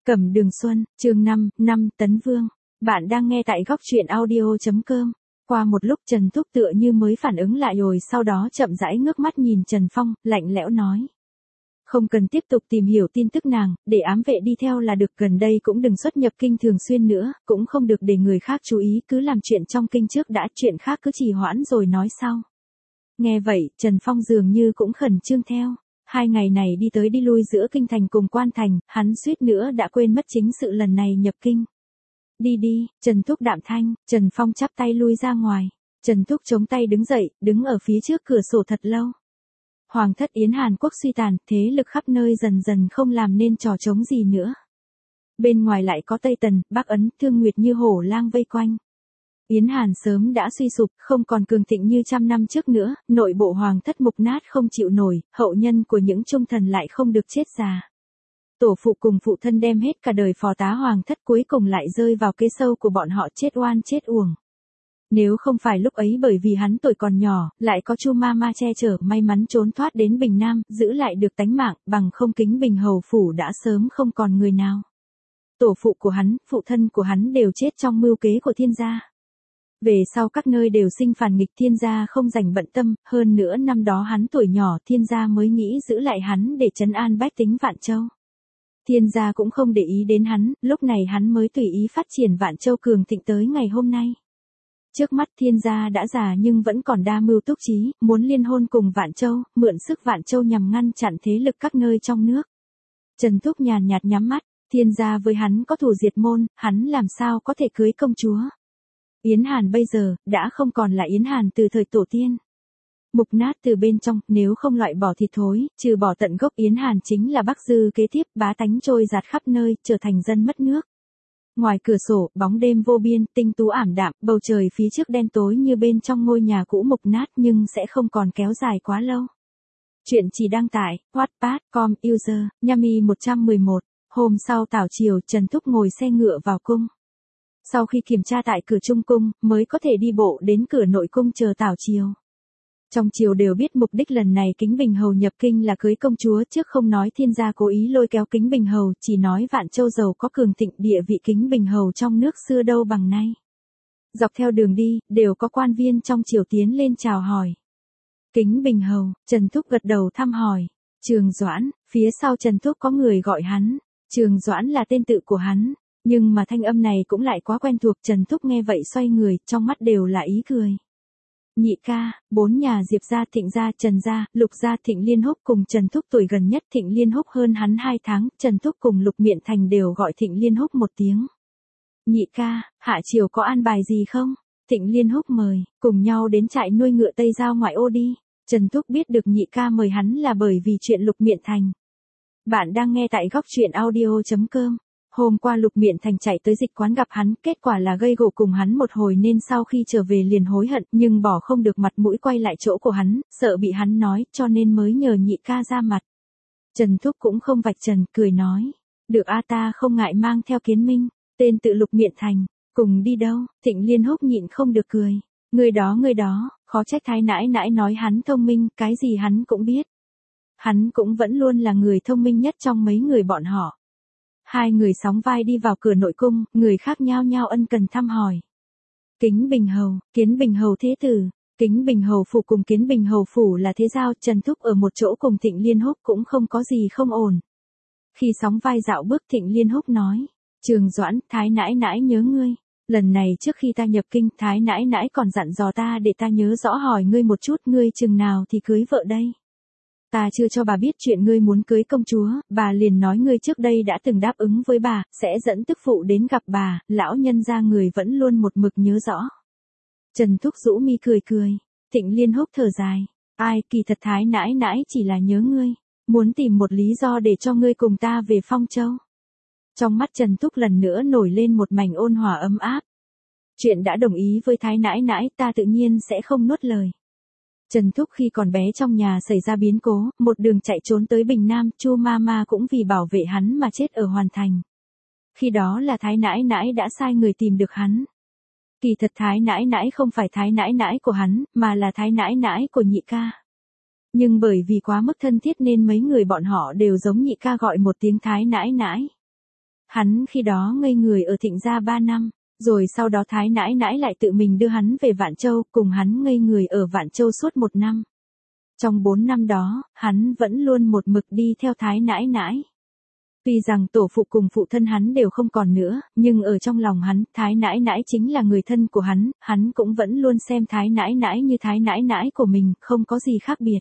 Cẩm Đường Xuân, chương 5, Tấn Vương. Bạn đang nghe tại góc truyện audio.com. Qua một lúc Trần Thúc tựa như mới phản ứng lại rồi sau đó chậm rãi ngước mắt nhìn Trần Phong, lạnh lẽo nói. Không cần tiếp tục tìm hiểu tin tức nàng, để ám vệ đi theo là được, gần đây cũng đừng xuất nhập kinh thường xuyên nữa, cũng không được để người khác chú ý, cứ làm chuyện trong kinh trước đã, chuyện khác cứ trì hoãn rồi nói sau. Nghe vậy, Trần Phong dường như cũng khẩn trương theo. 2 ngày này đi tới đi lui giữa kinh thành cùng quan thành, hắn suýt nữa đã quên mất chính sự lần này nhập kinh. Đi đi, Trần Thúc đạm thanh, Trần Phong chắp tay lui ra ngoài. Trần Thúc chống tay đứng dậy, đứng ở phía trước cửa sổ thật lâu. Hoàng thất Yến Hàn quốc suy tàn, thế lực khắp nơi dần dần không làm nên trò trống gì nữa. Bên ngoài lại có Tây Tần, Bắc Ấn, Thương Nguyệt như hổ lang vây quanh. Yến Hàn sớm đã suy sụp, không còn cường thịnh như trăm năm trước nữa, nội bộ hoàng thất mục nát không chịu nổi, hậu nhân của những trung thần lại không được chết già. Tổ phụ cùng phụ thân đem hết cả đời phò tá hoàng thất, cuối cùng lại rơi vào kế sâu của bọn họ, chết oan chết uổng. Nếu không phải lúc ấy bởi vì hắn tuổi còn nhỏ, lại có Chu Ma che chở, may mắn trốn thoát đến Bình Nam, giữ lại được tánh mạng, bằng không Kính Bình hầu phủ đã sớm không còn người nào. Tổ phụ của hắn, phụ thân của hắn đều chết trong mưu kế của thiên gia. Về sau các nơi đều sinh phản nghịch, thiên gia không dành bận tâm, hơn nữa năm đó hắn tuổi nhỏ, thiên gia mới nghĩ giữ lại hắn để trấn an bách tính Vạn Châu. Thiên gia cũng không để ý đến hắn, lúc này hắn mới tùy ý phát triển Vạn Châu cường thịnh tới ngày hôm nay. Trước mắt thiên gia đã già nhưng vẫn còn đa mưu túc trí, muốn liên hôn cùng Vạn Châu, mượn sức Vạn Châu nhằm ngăn chặn thế lực các nơi trong nước. Trần Thúc nhàn nhạt nhắm mắt, thiên gia với hắn có thù diệt môn, hắn làm sao có thể cưới công chúa. Yến Hàn bây giờ, đã không còn là Yến Hàn từ thời tổ tiên. Mục nát từ bên trong, nếu không loại bỏ thịt thối, trừ bỏ tận gốc, Yến Hàn chính là Bắc Dư kế tiếp, bá tánh trôi giạt khắp nơi, trở thành dân mất nước. Ngoài cửa sổ, bóng đêm vô biên, tinh tú ảm đạm, bầu trời phía trước đen tối như bên trong ngôi nhà cũ mục nát, nhưng sẽ không còn kéo dài quá lâu. Chuyện chỉ đăng tải, Wattpad.com, user, Yami 111. Hôm sau tảo chiều, Trần Thúc ngồi xe ngựa vào cung. Sau khi kiểm tra tại cửa Trung Cung, mới có thể đi bộ đến cửa nội cung chờ tảo chiều. Trong triều đều biết mục đích lần này Kính Bình hầu nhập kinh là cưới công chúa, trước không nói thiên gia cố ý lôi kéo Kính Bình hầu, chỉ nói Vạn Châu giàu có cường thịnh, địa vị Kính Bình hầu trong nước xưa đâu bằng nay. Dọc theo đường đi, đều có quan viên trong triều tiến lên chào hỏi. Kính Bình hầu, Trần Thúc gật đầu thăm hỏi. Trường Doãn, phía sau Trần Thúc có người gọi hắn. Trường Doãn là tên tự của hắn. Nhưng mà thanh âm này cũng lại quá quen thuộc, Trần Thúc nghe vậy xoay người, trong mắt đều là ý cười. Nhị ca, 4 nhà Diệp gia, Thịnh gia, Trần gia, Lục gia, Thịnh Liên Húc cùng Trần Thúc tuổi gần nhất, Thịnh Liên Húc hơn hắn 2 tháng, Trần Thúc cùng Lục Miện Thành đều gọi Thịnh Liên Húc một tiếng. Nhị ca, hạ triều có an bài gì không? Thịnh Liên Húc mời, cùng nhau đến trại nuôi ngựa Tây Giao ngoại ô đi. Trần Thúc biết được nhị ca mời hắn là bởi vì chuyện Lục Miện Thành. Bạn đang nghe tại góc truyện audio.com. Hôm qua Lục Miện Thành chạy tới dịch quán gặp hắn, kết quả là gây gổ cùng hắn một hồi nên sau khi trở về liền hối hận, nhưng bỏ không được mặt mũi quay lại chỗ của hắn, sợ bị hắn nói, cho nên mới nhờ nhị ca ra mặt. Trần Thúc cũng không vạch trần, cười nói. Được a, ta không ngại mang theo Kiến Minh, tên tự Lục Miện Thành, cùng đi đâu? Thịnh Liên Húc nhịn không được cười. Người đó, khó trách thái nãi nãi nói hắn thông minh, cái gì hắn cũng biết. Hắn cũng vẫn luôn là người thông minh nhất trong mấy người bọn họ. Hai người sóng vai đi vào cửa nội cung, người khác nhao nhao ân cần thăm hỏi. Kính Bình hầu, Kiến Bình hầu thế tử, Kính Bình hầu phủ cùng Kiến Bình hầu phủ là thế giao, Trần Thúc ở một chỗ cùng Thịnh Liên Húc cũng không có gì không ổn. Khi sóng vai dạo bước, Thịnh Liên Húc nói, Trường Doãn, thái nãi nãi nhớ ngươi. Lần này trước khi ta nhập kinh, thái nãi nãi còn dặn dò ta để ta nhớ rõ hỏi ngươi một chút, ngươi chừng nào thì cưới vợ đây. Ta chưa cho bà biết chuyện ngươi muốn cưới công chúa, bà liền nói ngươi trước đây đã từng đáp ứng với bà, sẽ dẫn tức phụ đến gặp bà, lão nhân gia người vẫn luôn một mực nhớ rõ. Trần Thúc rũ mi cười cười, Thịnh Liên Húc thở dài, ai, kỳ thật thái nãi nãi chỉ là nhớ ngươi, muốn tìm một lý do để cho ngươi cùng ta về Phong Châu. Trong mắt Trần Thúc lần nữa nổi lên một mảnh ôn hòa ấm áp. Chuyện đã đồng ý với thái nãi nãi, ta tự nhiên sẽ không nuốt lời. Trần Thúc khi còn bé trong nhà xảy ra biến cố, một đường chạy trốn tới Bình Nam, Chu Ma cũng vì bảo vệ hắn mà chết ở Hoàn Thành. Khi đó là thái nãi nãi đã sai người tìm được hắn. Kỳ thật thái nãi nãi không phải thái nãi nãi của hắn, mà là thái nãi nãi của nhị ca. Nhưng bởi vì quá mức thân thiết nên mấy người bọn họ đều giống nhị ca gọi một tiếng thái nãi nãi. Hắn khi đó ngây người ở Thịnh gia 3 năm, rồi sau đó Thái nãi nãi lại tự mình đưa hắn về Vạn Châu, cùng hắn ngây người ở Vạn Châu suốt 1 năm. Trong 4 năm đó, hắn vẫn luôn một mực đi theo Thái nãi nãi. Tuy rằng tổ phụ cùng phụ thân hắn đều không còn nữa, nhưng ở trong lòng hắn, Thái nãi nãi chính là người thân của hắn cũng vẫn luôn xem Thái nãi nãi như Thái nãi nãi của mình, không có gì khác biệt.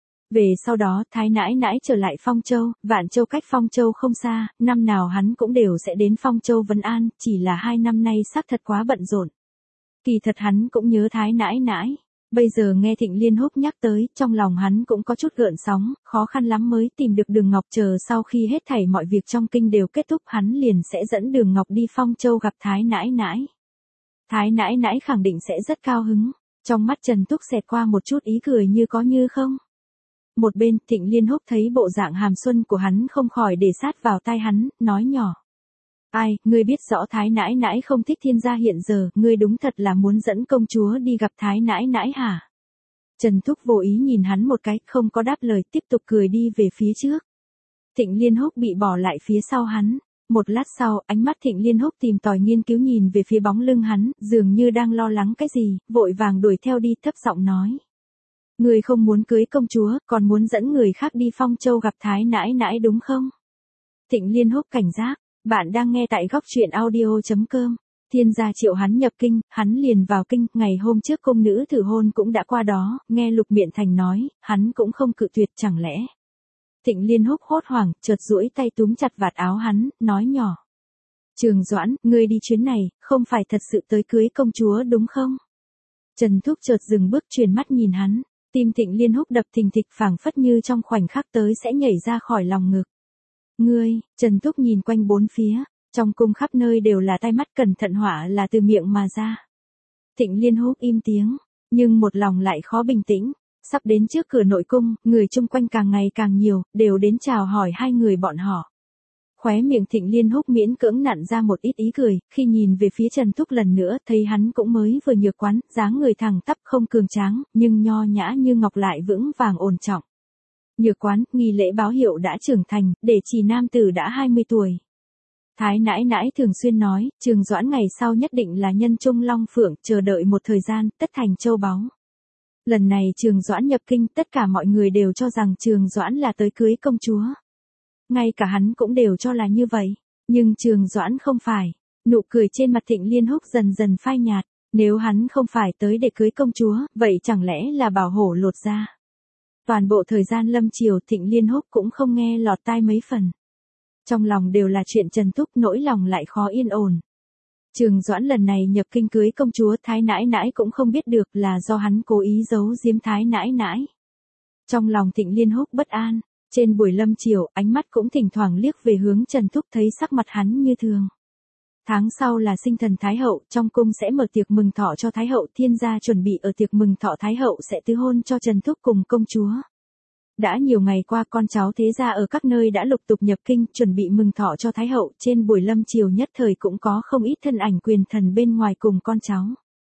Về sau đó, Thái nãi nãi trở lại Phong Châu, Vạn Châu cách Phong Châu không xa, năm nào hắn cũng đều sẽ đến Phong Châu vấn an, chỉ là 2 năm nay xác thật quá bận rộn. Kỳ thật hắn cũng nhớ Thái nãi nãi. Bây giờ nghe Thịnh Liên Húc nhắc tới, trong lòng hắn cũng có chút gợn sóng, khó khăn lắm mới tìm được Đường Ngọc, chờ sau khi hết thảy mọi việc trong kinh đều kết thúc, hắn liền sẽ dẫn Đường Ngọc đi Phong Châu gặp Thái nãi nãi. Thái nãi nãi khẳng định sẽ rất cao hứng. Trong mắt Trần Túc xẹt qua một chút ý cười như có như không. Một bên, Thịnh Liên Húc thấy bộ dạng hàm xuân của hắn không khỏi để sát vào tai hắn, nói nhỏ. Ai, ngươi biết rõ Thái nãi nãi không thích Thiên gia hiện giờ, ngươi đúng thật là muốn dẫn công chúa đi gặp Thái nãi nãi hả? Trần Thúc vô ý nhìn hắn một cái, không có đáp lời, tiếp tục cười đi về phía trước. Thịnh Liên Húc bị bỏ lại phía sau hắn. Một lát sau, ánh mắt Thịnh Liên Húc tìm tòi nghiên cứu nhìn về phía bóng lưng hắn, dường như đang lo lắng cái gì, vội vàng đuổi theo đi, thấp giọng nói. Ngươi không muốn cưới công chúa, còn muốn dẫn người khác đi Phong Châu gặp Thái nãi nãi đúng không? Thịnh Liên Húc cảnh giác. Bạn đang nghe tại góc truyện audio.com. Thiên gia triệu hắn nhập kinh, hắn liền vào kinh, ngày hôm trước công nữ thử hôn cũng đã qua đó, nghe Lục Miện Thành nói, hắn cũng không cự tuyệt, chẳng lẽ. Thịnh Liên Húc hốt hoảng, chợt duỗi tay túm chặt vạt áo hắn, nói nhỏ. Trường Doãn, ngươi đi chuyến này, không phải thật sự tới cưới công chúa đúng không? Trần Thúc chợt dừng bước, chuyển mắt nhìn hắn, tim Thịnh Liên Húc đập thình thịch, phảng phất như trong khoảnh khắc tới sẽ nhảy ra khỏi lòng ngực. Ngươi, Trần Thúc nhìn quanh bốn phía, trong cung khắp nơi đều là tai mắt, cẩn thận họa là từ miệng mà ra. Thịnh Liên Húc im tiếng, nhưng một lòng lại khó bình tĩnh, sắp đến trước cửa nội cung, người chung quanh càng ngày càng nhiều, đều đến chào hỏi hai người bọn họ. Khóe miệng Thịnh Liên Húc miễn cưỡng nặn ra một ít ý cười, khi nhìn về phía Trần Thúc lần nữa, thấy hắn cũng mới vừa nhược quán, dáng người thẳng tắp không cường tráng, nhưng nho nhã như ngọc lại vững vàng ổn trọng. Nhược quán, nghi lễ báo hiệu đã trưởng thành, để chỉ nam tử đã 20 tuổi. Thái nãi nãi thường xuyên nói, Trường Doãn ngày sau nhất định là nhân trung long phượng, chờ đợi một thời gian, tất thành châu báu. Lần này Trường Doãn nhập kinh, tất cả mọi người đều cho rằng Trường Doãn là tới cưới công chúa. Ngay cả hắn cũng đều cho là như vậy, nhưng Trường Doãn không phải. Nụ cười trên mặt Thịnh Liên Húc dần dần phai nhạt, nếu hắn không phải tới để cưới công chúa, vậy chẳng lẽ là bảo hổ lột da. Toàn bộ thời gian lâm triều, Thịnh Liên Húc cũng không nghe lọt tai mấy phần. Trong lòng đều là chuyện Trần Thúc, nỗi lòng lại khó yên ổn. Trường Doãn lần này nhập kinh cưới công chúa, Thái nãi nãi cũng không biết được, là do hắn cố ý giấu giếm Thái nãi nãi. Trong lòng Thịnh Liên Húc bất an, trên buổi lâm triều, ánh mắt cũng thỉnh thoảng liếc về hướng Trần Thúc, thấy sắc mặt hắn như thường. Tháng sau là sinh thần Thái hậu, trong cung sẽ mở tiệc mừng thọ cho Thái hậu, Thiên gia chuẩn bị ở tiệc mừng thọ Thái hậu sẽ tứ hôn cho Trần Thúc cùng công chúa. Đã nhiều ngày qua, con cháu thế gia ở các nơi đã lục tục nhập kinh, chuẩn bị mừng thọ cho Thái hậu, trên buổi lâm triều nhất thời cũng có không ít thân ảnh quyền thần bên ngoài cùng con cháu.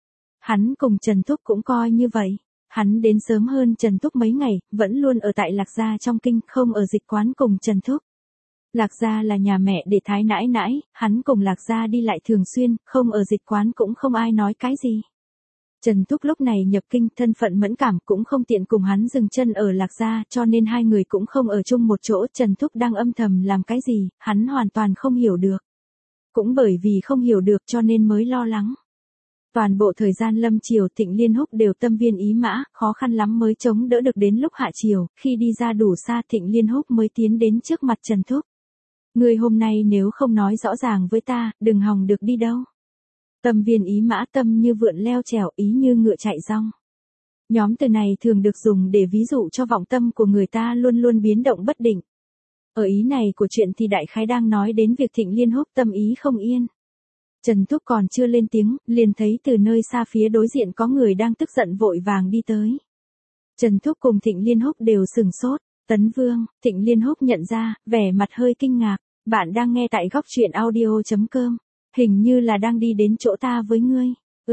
Hắn cùng Trần Thúc cũng coi như vậy. Hắn đến sớm hơn Trần Thúc mấy ngày, vẫn luôn ở tại Lạc Gia trong kinh, không ở dịch quán cùng Trần Thúc. Lạc Gia là nhà mẹ để Thái nãi nãi, hắn cùng Lạc Gia đi lại thường xuyên, không ở dịch quán cũng không ai nói cái gì. Trần Thúc lúc này nhập kinh, thân phận mẫn cảm, cũng không tiện cùng hắn dừng chân ở Lạc Gia, cho nên hai người cũng không ở chung một chỗ. Trần Thúc đang âm thầm làm cái gì, hắn hoàn toàn không hiểu được. Cũng bởi vì không hiểu được cho nên mới lo lắng. Toàn bộ thời gian lâm triều, Thịnh Liên Húc đều tâm viên ý mã, khó khăn lắm mới chống đỡ được đến lúc hạ triều, khi đi ra đủ xa Thịnh Liên Húc mới tiến đến trước mặt Trần Thúc. Ngươi hôm nay nếu không nói rõ ràng với ta, đừng hòng được đi đâu. Tâm viên ý mã, tâm như vượn leo trèo, ý như ngựa chạy rong. Nhóm từ này thường được dùng để ví dụ cho vọng tâm của người ta luôn luôn biến động bất định. Ở ý này của chuyện thì đại khái đang nói đến việc Thịnh Liên Húc tâm ý không yên. Trần Thúc còn chưa lên tiếng, liền thấy từ nơi xa phía đối diện có người đang tức giận vội vàng đi tới. Trần Thúc cùng Thịnh Liên Húc đều sừng sốt. Tấn Vương, Thịnh Liên Húc nhận ra, vẻ mặt hơi kinh ngạc. Bạn đang nghe tại góc truyện audio.com. Hình như là đang đi đến chỗ ta với ngươi.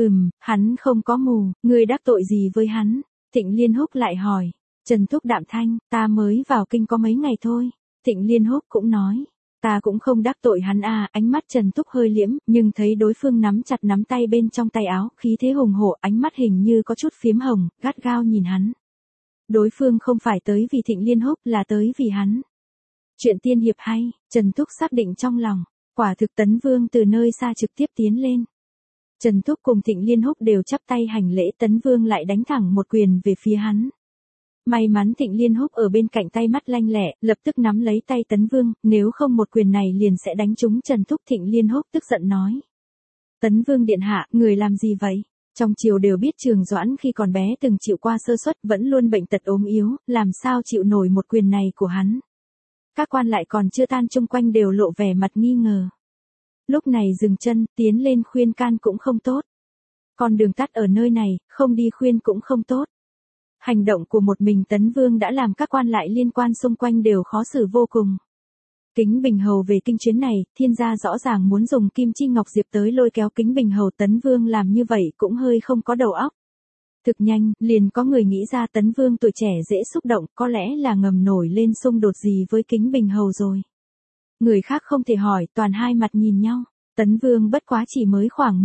Hắn không có mù, ngươi đắc tội gì với hắn? Thịnh Liên Húc lại hỏi. Trần Thúc đạm thanh, ta mới vào kinh có mấy ngày thôi. Thịnh Liên Húc cũng nói. Ta cũng không đắc tội hắn à, ánh mắt Trần Thúc hơi liễm, nhưng thấy đối phương nắm chặt nắm tay bên trong tay áo, khí thế hùng hổ, ánh mắt hình như có chút phiếm hồng, gắt gao nhìn hắn. Đối phương không phải tới vì Thịnh Liên Húc, là tới vì hắn. Chuyện tiên hiệp hay, Trần Thúc xác định trong lòng, quả thực Tấn Vương từ nơi xa trực tiếp tiến lên. Trần Thúc cùng Thịnh Liên Húc đều chắp tay hành lễ, Tấn Vương lại đánh thẳng một quyền về phía hắn. May mắn Thịnh Liên Húc ở bên cạnh tay mắt lanh lẹ, lập tức nắm lấy tay Tấn Vương, nếu không một quyền này liền sẽ đánh trúng Trần Thúc. Thịnh Liên Húc tức giận nói. Tấn Vương điện hạ, người làm gì vậy? Trong triều đều biết Trường Doãn khi còn bé từng chịu qua sơ suất, vẫn luôn bệnh tật ốm yếu, làm sao chịu nổi một quyền này của hắn. Các quan lại còn chưa tan chung quanh đều lộ vẻ mặt nghi ngờ. Lúc này dừng chân, tiến lên khuyên can cũng không tốt. Con đường tắt ở nơi này, không đi khuyên cũng không tốt. Hành động của một mình Tấn Vương đã làm các quan lại liên quan xung quanh đều khó xử vô cùng. Kính Bình Hầu về kinh chuyến này, Thiên gia rõ ràng muốn dùng Kim Chi Ngọc Diệp tới lôi kéo Kính Bình Hầu, Tấn Vương làm như vậy cũng hơi không có đầu óc. Thực nhanh, liền có người nghĩ ra Tấn Vương tuổi trẻ dễ xúc động, có lẽ là ngầm nổi lên xung đột gì với Kính Bình Hầu rồi. Người khác không thể hỏi, toàn hai mặt nhìn nhau. Tấn Vương bất quá chỉ mới khoảng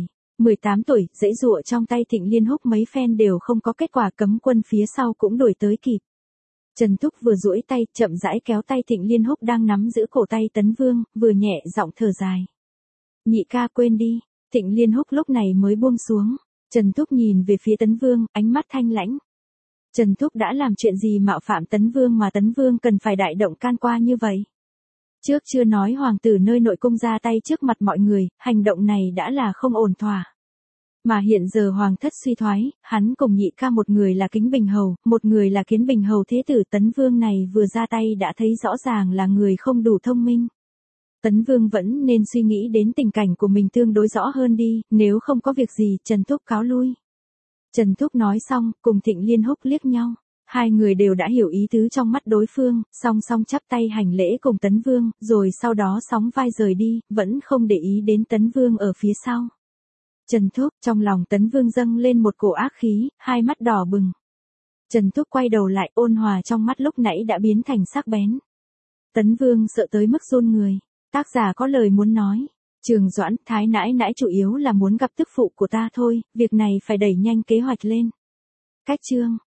17-18 tuổi, dãy dụa trong tay Thịnh Liên Húc mấy phen đều không có kết quả, cấm quân phía sau cũng đuổi tới kịp. Trần Thúc vừa duỗi tay, chậm rãi kéo tay Thịnh Liên Húc đang nắm giữ cổ tay Tấn Vương, vừa nhẹ giọng thở dài. Nhị ca quên đi. Thịnh Liên Húc lúc này mới buông xuống. Trần Thúc nhìn về phía Tấn Vương, ánh mắt thanh lãnh. Trần Thúc đã làm chuyện gì mạo phạm Tấn Vương mà Tấn Vương cần phải đại động can qua như vậy? Trước chưa nói hoàng tử nơi nội cung ra tay trước mặt mọi người, hành động này đã là không ổn thỏa. Mà hiện giờ hoàng thất suy thoái, hắn cùng nhị ca, một người là Kính Bình Hầu, một người là Kiến Bình Hầu, thế tử Tấn Vương này vừa ra tay đã thấy rõ ràng là người không đủ thông minh. Tấn Vương vẫn nên suy nghĩ đến tình cảnh của mình tương đối rõ hơn đi, nếu không có việc gì, Trần Thúc cáo lui. Trần Thúc nói xong, cùng Thịnh Liên Húc liếc nhau. Hai người đều đã hiểu ý tứ trong mắt đối phương, song song chắp tay hành lễ cùng Tấn Vương, rồi sau đó sóng vai rời đi, vẫn không để ý đến Tấn Vương ở phía sau. Trần Thúc, trong lòng Tấn Vương dâng lên một cổ ác khí, hai mắt đỏ bừng. Trần Thúc quay đầu lại, ôn hòa trong mắt lúc nãy đã biến thành sắc bén. Tấn Vương sợ tới mức run người. Tác giả có lời muốn nói. Trường Doãn, Thái nãi nãi chủ yếu là muốn gặp tức phụ của ta thôi, việc này phải đẩy nhanh kế hoạch lên. Cách chương.